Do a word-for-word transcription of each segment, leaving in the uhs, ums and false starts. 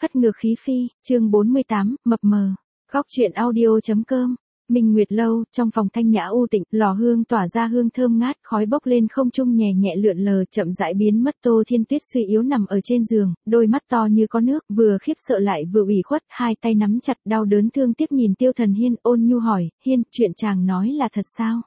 Hất ngược khí phi, chương bốn mươi tám, mập mờ. Góc truyện audio.com. Minh Nguyệt lâu, trong phòng thanh nhã u tịnh, lò hương tỏa ra hương thơm ngát, khói bốc lên không trung nhẹ nhẹ lượn lờ, chậm rãi biến mất. Tô Thiên Tuyết suy yếu nằm ở trên giường, đôi mắt to như có nước, vừa khiếp sợ lại vừa ủy khuất, hai tay nắm chặt, đau đớn thương tiếc nhìn Tiêu Thần Hiên, ôn nhu hỏi, "Hiên, chuyện chàng nói là thật sao?"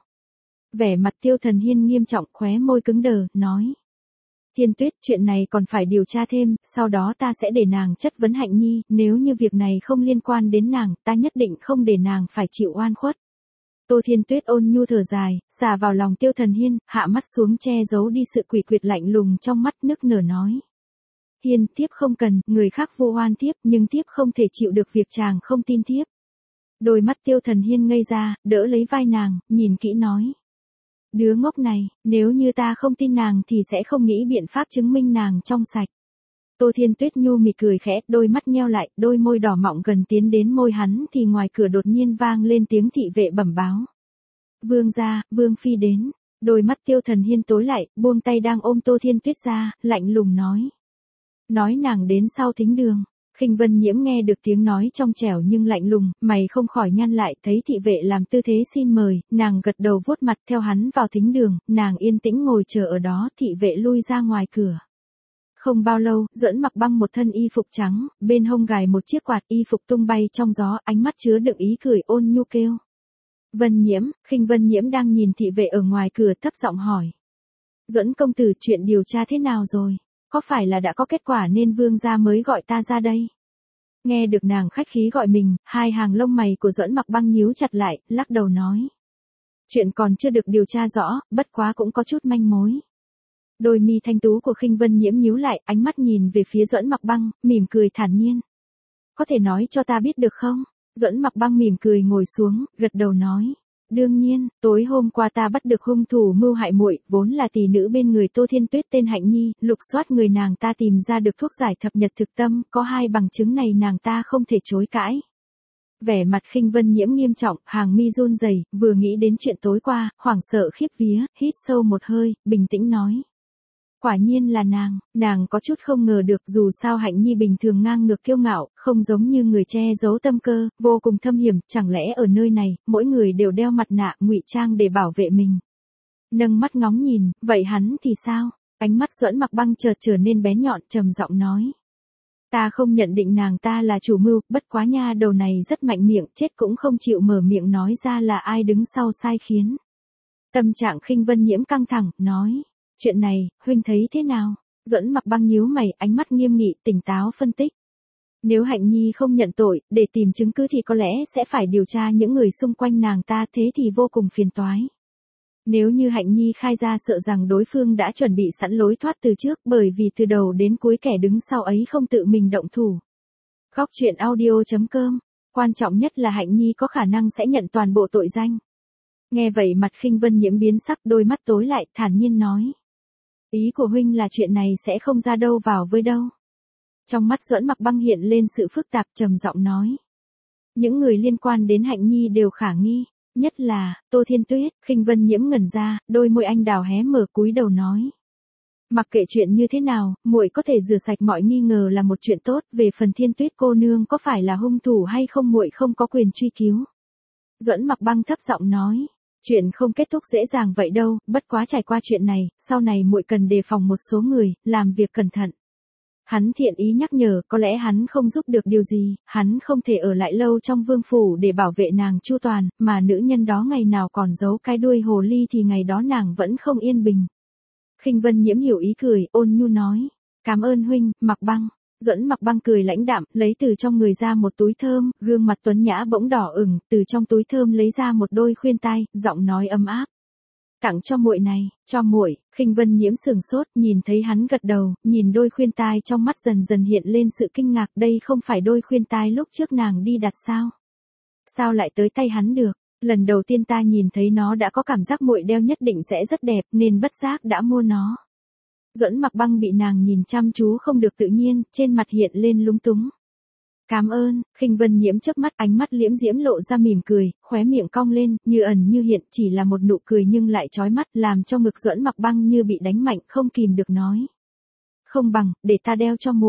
Vẻ mặt Tiêu Thần Hiên nghiêm trọng, khóe môi cứng đờ, nói: "Thiên Tuyết, chuyện này còn phải điều tra thêm, sau đó ta sẽ để nàng chất vấn Hạnh Nhi, nếu như việc này không liên quan đến nàng, ta nhất định không để nàng phải chịu oan khuất." Tô Thiên Tuyết ôn nhu thở dài, xà vào lòng Tiêu Thần Hiên, hạ mắt xuống che giấu đi sự quỷ quyệt lạnh lùng trong mắt, nức nở nói: "Hiên, thiếp không cần, người khác vu oan thiếp, nhưng thiếp không thể chịu được việc chàng không tin thiếp." Đôi mắt Tiêu Thần Hiên ngây ra, đỡ lấy vai nàng, nhìn kỹ nói: "Đứa ngốc này, nếu như ta không tin nàng thì sẽ không nghĩ biện pháp chứng minh nàng trong sạch." Tô Thiên Tuyết nhu mị cười khẽ, đôi mắt nheo lại, đôi môi đỏ mọng gần tiến đến môi hắn thì ngoài cửa đột nhiên vang lên tiếng thị vệ bẩm báo: "Vương gia, Vương phi đến." Đôi mắt Tiêu Thần Hiên tối lại, buông tay đang ôm Tô Thiên Tuyết ra, lạnh lùng nói: "Nói nàng đến sau thính đường." Khinh Vân Nhiễm nghe được tiếng nói trong trẻo nhưng lạnh lùng, mày không khỏi nhăn lại, thấy thị vệ làm tư thế xin mời, nàng gật đầu vuốt mặt theo hắn vào thính đường, nàng yên tĩnh ngồi chờ ở đó, thị vệ lui ra ngoài cửa. Không bao lâu, Duẫn Mặc Băng một thân y phục trắng, bên hông gài một chiếc quạt, y phục tung bay trong gió, ánh mắt chứa đựng ý cười, ôn nhu kêu: "Vân Nhiễm." Khinh Vân Nhiễm đang nhìn thị vệ ở ngoài cửa, thấp giọng hỏi: "Duẫn công tử, chuyện điều tra thế nào rồi? Có phải là đã có kết quả nên vương gia mới gọi ta ra đây?" Nghe được nàng khách khí gọi mình, hai hàng lông mày của Duẫn Mặc Băng nhíu chặt lại, lắc đầu nói: "Chuyện còn chưa được điều tra rõ, bất quá cũng có chút manh mối." Đôi mi thanh tú của Khinh Vân Nhiễm nhíu lại, ánh mắt nhìn về phía Duẫn Mặc Băng, mỉm cười thản nhiên: "Có thể nói cho ta biết được không?" Duẫn Mặc Băng mỉm cười ngồi xuống, gật đầu nói: "Đương nhiên, tối hôm qua ta bắt được hung thủ mưu hại muội, vốn là tỷ nữ bên người Tô Thiên Tuyết tên Hạnh Nhi, lục soát người nàng ta tìm ra được thuốc giải thập nhật thực tâm, có hai bằng chứng này nàng ta không thể chối cãi." Vẻ mặt Khinh Vân Nhiễm nghiêm trọng, hàng mi run rẩy, vừa nghĩ đến chuyện tối qua, hoảng sợ khiếp vía, hít sâu một hơi, bình tĩnh nói: "Quả nhiên là nàng." Nàng có chút không ngờ được, dù sao Hạnh Nhi bình thường ngang ngược kiêu ngạo, không giống như người che giấu tâm cơ, vô cùng thâm hiểm, chẳng lẽ ở nơi này, mỗi người đều đeo mặt nạ, ngụy trang để bảo vệ mình. Nâng mắt ngóng nhìn, vậy hắn thì sao? Ánh mắt Duẫn Mặc Băng chợt trở nên bén nhọn, trầm giọng nói: "Ta không nhận định nàng ta là chủ mưu, bất quá nha đầu này rất mạnh miệng, chết cũng không chịu mở miệng nói ra là ai đứng sau sai khiến." Tâm trạng Khinh Vân Nhiễm căng thẳng, nói: "Chuyện này, huynh thấy thế nào?" Duẫn Mặc Băng nhíu mày, ánh mắt nghiêm nghị, tỉnh táo phân tích: "Nếu Hạnh Nhi không nhận tội, để tìm chứng cứ thì có lẽ sẽ phải điều tra những người xung quanh nàng ta, thế thì vô cùng phiền toái. Nếu như Hạnh Nhi khai ra, sợ rằng đối phương đã chuẩn bị sẵn lối thoát từ trước, bởi vì từ đầu đến cuối kẻ đứng sau ấy không tự mình động thủ." Góc truyện audio.com. Quan trọng nhất là Hạnh Nhi có khả năng sẽ nhận toàn bộ tội danh. Nghe vậy mặt Khinh Vân Nhiễm biến sắc, đôi mắt tối lại, thản nhiên nói: "Ý của huynh là chuyện này sẽ không ra đâu vào với đâu." Trong mắt Duẫn Mặc Băng hiện lên sự phức tạp, trầm giọng nói: "Những người liên quan đến Hạnh Nhi đều khả nghi, nhất là Tô Thiên Tuyết." Khinh Vân Nhiễm ngẩn ra, đôi môi anh đào hé mở, cúi đầu nói: "Mặc kệ chuyện như thế nào, muội có thể rửa sạch mọi nghi ngờ là một chuyện tốt, về phần Thiên Tuyết cô nương có phải là hung thủ hay không muội không có quyền truy cứu." Duẫn Mặc Băng thấp giọng nói: "Chuyện không kết thúc dễ dàng vậy đâu, bất quá trải qua chuyện này, sau này muội cần đề phòng một số người, làm việc cẩn thận." Hắn thiện ý nhắc nhở, có lẽ hắn không giúp được điều gì, hắn không thể ở lại lâu trong vương phủ để bảo vệ nàng chu toàn, mà nữ nhân đó ngày nào còn giấu cái đuôi hồ ly thì ngày đó nàng vẫn không yên bình. Khinh Vân Nhiễm hiểu ý cười, ôn nhu nói: "Cảm ơn huynh, Mặc Băng." Duẫn Mặc Băng cười lãnh đạm, lấy từ trong người ra một túi thơm, gương mặt tuấn nhã bỗng đỏ ửng, từ trong túi thơm lấy ra một đôi khuyên tai, giọng nói ấm áp: "Tặng cho muội này." "Cho muội?" Khinh Vân Nhiễm sừng sốt, nhìn thấy hắn gật đầu, nhìn đôi khuyên tai trong mắt dần dần hiện lên sự kinh ngạc, đây không phải đôi khuyên tai lúc trước nàng đi đặt sao? Sao lại tới tay hắn được? Lần đầu tiên ta nhìn thấy nó đã có cảm giác muội đeo nhất định sẽ rất đẹp, nên bất giác đã mua nó. Duẫn Mặc Băng bị nàng nhìn chăm chú không được tự nhiên, trên mặt hiện lên lúng túng. "Cảm ơn." Khinh Vân Nhiễm chớp mắt, ánh mắt liễm diễm lộ ra mỉm cười, khóe miệng cong lên, như ẩn như hiện, chỉ là một nụ cười nhưng lại chói mắt, làm cho ngực Duẫn Mặc Băng như bị đánh mạnh, không kìm được nói: "Không bằng, để ta đeo cho muội."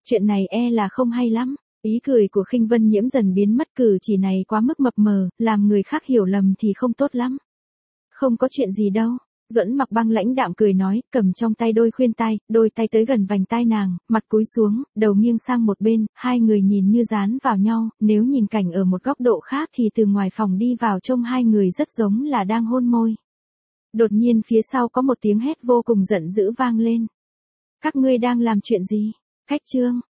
Chuyện này e là không hay lắm. Ý cười của Khinh Vân Nhiễm dần biến mất, cử chỉ này quá mức mập mờ, làm người khác hiểu lầm thì không tốt lắm. Không có chuyện gì đâu. Duẫn Mặc Băng lãnh đạm cười nói, cầm trong tay đôi khuyên tai, đôi tay tới gần vành tai nàng, mặt cúi xuống, đầu nghiêng sang một bên, hai người nhìn như dán vào nhau, nếu nhìn cảnh ở một góc độ khác thì từ ngoài phòng đi vào trông hai người rất giống là đang hôn môi. Đột nhiên phía sau có một tiếng hét vô cùng giận dữ vang lên. Các ngươi đang làm chuyện gì? Khách trương,